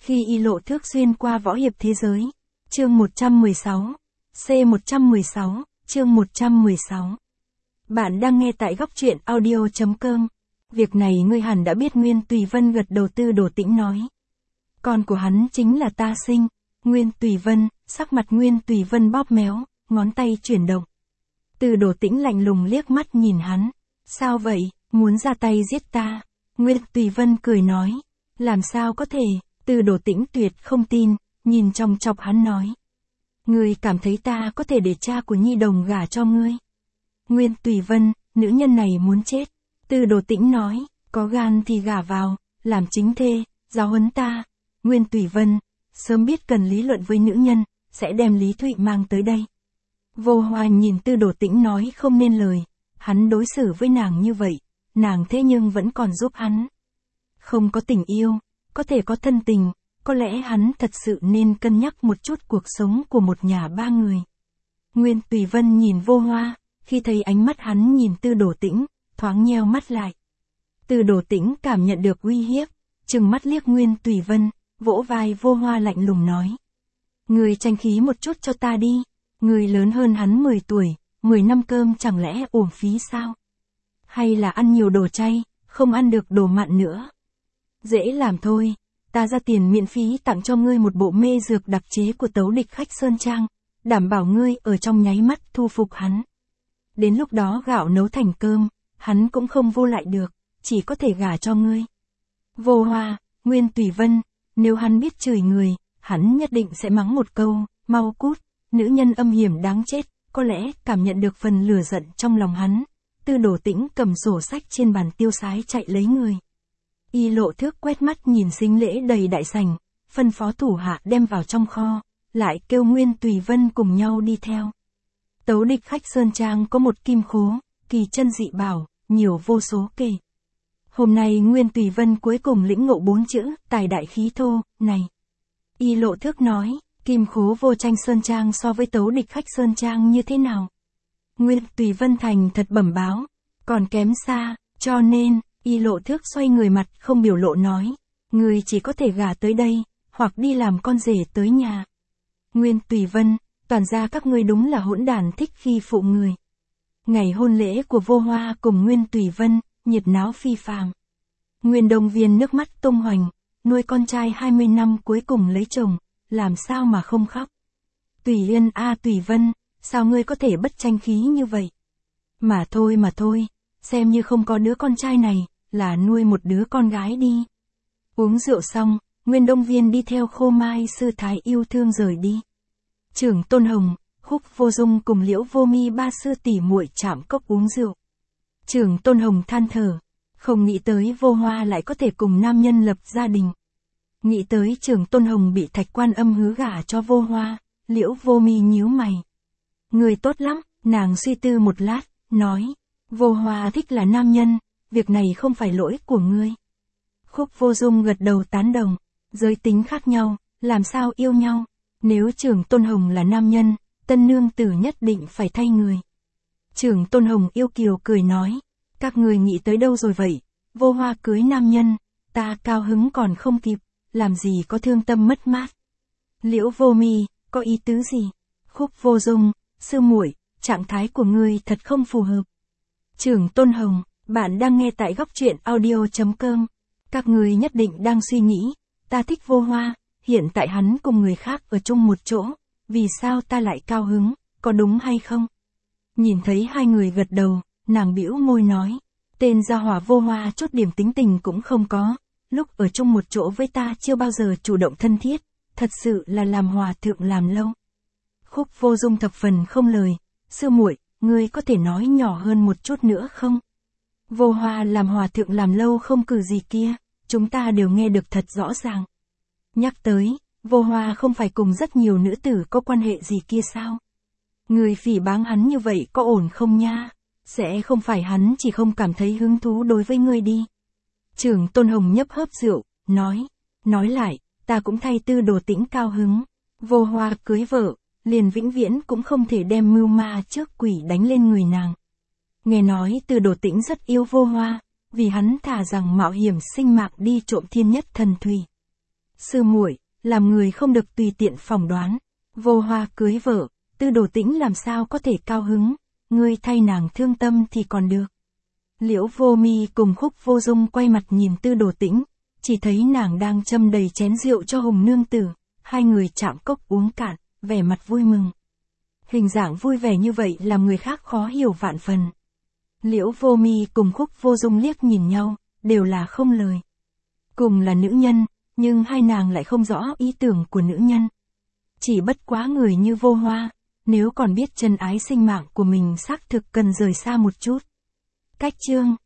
Khi y lộ thước xuyên qua võ hiệp thế giới. Chương 116. C116, chương 116. Bạn đang nghe tại góc truyện audio.com. Việc này ngươi hẳn đã biết, Nguyên Tùy Vân gật đầu. Tư Đồ Tĩnh nói. Con của hắn chính là ta sinh. Nguyên Tùy Vân, sắc mặt Nguyên Tùy Vân bóp méo, ngón tay chuyển động. Tư Đồ Tĩnh lạnh lùng liếc mắt nhìn hắn. Sao vậy, muốn ra tay giết ta? Nguyên Tùy Vân cười nói. Làm sao có thể? Tư Đồ Tĩnh tuyệt không tin, nhìn chòng chọc hắn nói. Ngươi cảm thấy ta có thể để cha của Nhi Đồng gả cho ngươi? Nguyên Tùy Vân, nữ nhân này muốn chết. Tư Đồ Tĩnh nói, có gan thì gả vào, làm chính thê, giáo huấn ta. Nguyên Tùy Vân, sớm biết cần lý luận với nữ nhân, sẽ đem Lý Thụy mang tới đây. Vô Hoa nhìn Tư Đồ Tĩnh nói không nên lời, hắn đối xử với nàng như vậy, nàng thế nhưng vẫn còn giúp hắn. Không có tình yêu, có thể có thân tình, có lẽ hắn thật sự nên cân nhắc một chút cuộc sống của một nhà ba người. Nguyên Tùy Vân nhìn Vô Hoa, khi thấy ánh mắt hắn nhìn Tư Đồ Tĩnh, thoáng nheo mắt lại. Tư Đồ Tĩnh cảm nhận được uy hiếp, trừng mắt liếc Nguyên Tùy Vân, vỗ vai Vô Hoa lạnh lùng nói. Người tranh khí một chút cho ta đi, người lớn hơn hắn 10 tuổi, 10 năm cơm chẳng lẽ uổng phí sao? Hay là ăn nhiều đồ chay, không ăn được đồ mặn nữa? Dễ làm thôi, ta ra tiền miễn phí tặng cho ngươi một bộ mê dược đặc chế của Tấu Địch Khách Sơn Trang, đảm bảo ngươi ở trong nháy mắt thu phục hắn. Đến lúc đó gạo nấu thành cơm, hắn cũng không vô lại được, chỉ có thể gả cho ngươi. Vô Hoa, Nguyên Tùy Vân, nếu hắn biết chửi người, hắn nhất định sẽ mắng một câu, mau cút, nữ nhân âm hiểm đáng chết. Có lẽ cảm nhận được phần lửa giận trong lòng hắn, Tư Đồ Tĩnh cầm sổ sách trên bàn tiêu sái chạy lấy người. Y lộ thước quét mắt nhìn sính lễ đầy đại sảnh, phân phó thủ hạ đem vào trong kho, lại kêu Nguyên Tùy Vân cùng nhau đi theo. Tấu Địch Khách Sơn Trang có một kim khố, kỳ chân dị bảo, nhiều vô số kể. Hôm nay Nguyên Tùy Vân cuối cùng lĩnh ngộ 4 chữ, tài đại khí thô, này. Y lộ thước nói, kim khố Vô Tranh Sơn Trang so với Tấu Địch Khách Sơn Trang như thế nào? Nguyên Tùy Vân thành thật bẩm báo, còn kém xa, cho nên, Y lộ thước xoay người mặt không biểu lộ nói, người chỉ có thể gả tới đây, hoặc đi làm con rể tới nhà. Nguyên Tùy Vân, toàn ra các ngươi đúng là hỗn đản thích khi phụ người. Ngày hôn lễ của Vô Hoa cùng Nguyên Tùy Vân, nhiệt náo phi phàm. Nguyên Đông Viên nước mắt tung hoành, nuôi con trai 20 năm cuối cùng lấy chồng, làm sao mà không khóc. Tùy Yên a Tùy Vân, sao ngươi có thể bất tranh khí như vậy? Mà thôi, xem như không có đứa con trai này, là nuôi một đứa con gái đi. Uống rượu xong, Nguyên Đông Viên đi theo Khô Mai sư thái yêu thương rời đi. Trưởng Tôn Hồng, Khúc Vô Dung cùng Liễu Vô Mi ba sư tỷ muội chạm cốc uống rượu. Trưởng Tôn Hồng than thở, không nghĩ tới Vô Hoa lại có thể cùng nam nhân lập gia đình. Nghĩ tới Trưởng Tôn Hồng bị Thạch Quan Âm hứa gả cho Vô Hoa, Liễu Vô Mi nhíu mày. Người tốt lắm, nàng suy tư một lát, nói, Vô Hoa thích là nam nhân, việc này không phải lỗi của ngươi. Khúc Vô Dung gật đầu tán đồng, giới tính khác nhau, làm sao yêu nhau, nếu Trưởng Tôn Hồng là nam nhân, tân nương tử nhất định phải thay người. Trưởng Tôn Hồng yêu kiều cười nói, các người nghĩ tới đâu rồi vậy? Vô Hoa cưới nam nhân, ta cao hứng còn không kịp, làm gì có thương tâm mất mát. Liễu Vô Mi, có ý tứ gì? Khúc Vô Dung, sư muội, trạng thái của ngươi thật không phù hợp. Trưởng Tôn Hồng, bạn đang nghe tại góc truyện audio.com. Các người nhất định đang suy nghĩ, ta thích Vô Hoa, hiện tại hắn cùng người khác ở chung một chỗ, vì sao ta lại cao hứng, có đúng hay không? Nhìn thấy hai người gật đầu, nàng bĩu môi nói, tên gia hỏa Vô Hoa chút điểm tính tình cũng không có, lúc ở chung một chỗ với ta chưa bao giờ chủ động thân thiết, thật sự là làm hòa thượng làm lâu. Khúc Vô Dung thập phần không lời, sư muội, ngươi có thể nói nhỏ hơn một chút nữa không? Vô Hoa làm hòa thượng làm lâu không cử gì kia, chúng ta đều nghe được thật rõ ràng. Nhắc tới, Vô Hoa không phải cùng rất nhiều nữ tử có quan hệ gì kia sao? Người phỉ báng hắn như vậy có ổn không nha? Sẽ không phải hắn chỉ không cảm thấy hứng thú đối với ngươi đi. Trưởng Tôn Hồng nhấp hớp rượu, nói lại, ta cũng thay Tư Đồ Tĩnh cao hứng. Vô Hoa cưới vợ, liền vĩnh viễn cũng không thể đem mưu ma trước quỷ đánh lên người nàng. Nghe nói Tư Đồ Tĩnh rất yêu Vô Hoa, vì hắn thà rằng mạo hiểm sinh mạng đi trộm thiên nhất thần thủy. Sư muội, làm người không được tùy tiện phỏng đoán. Vô Hoa cưới vợ, Tư Đồ Tĩnh làm sao có thể cao hứng, ngươi thay nàng thương tâm thì còn được. Liễu Vô Mi cùng Khúc Vô Dung quay mặt nhìn Tư Đồ Tĩnh, chỉ thấy nàng đang châm đầy chén rượu cho Hùng nương tử, hai người chạm cốc uống cạn, vẻ mặt vui mừng. Hình dạng vui vẻ như vậy làm người khác khó hiểu vạn phần. Liễu Vô Mi cùng Khúc Vô Dung liếc nhìn nhau, đều là không lời. Cùng là nữ nhân, nhưng hai nàng lại không rõ ý tưởng của nữ nhân. Chỉ bất quá người như Vô Hoa, nếu còn biết chân ái sinh mạng của mình xác thực cần rời xa một chút. Cách chương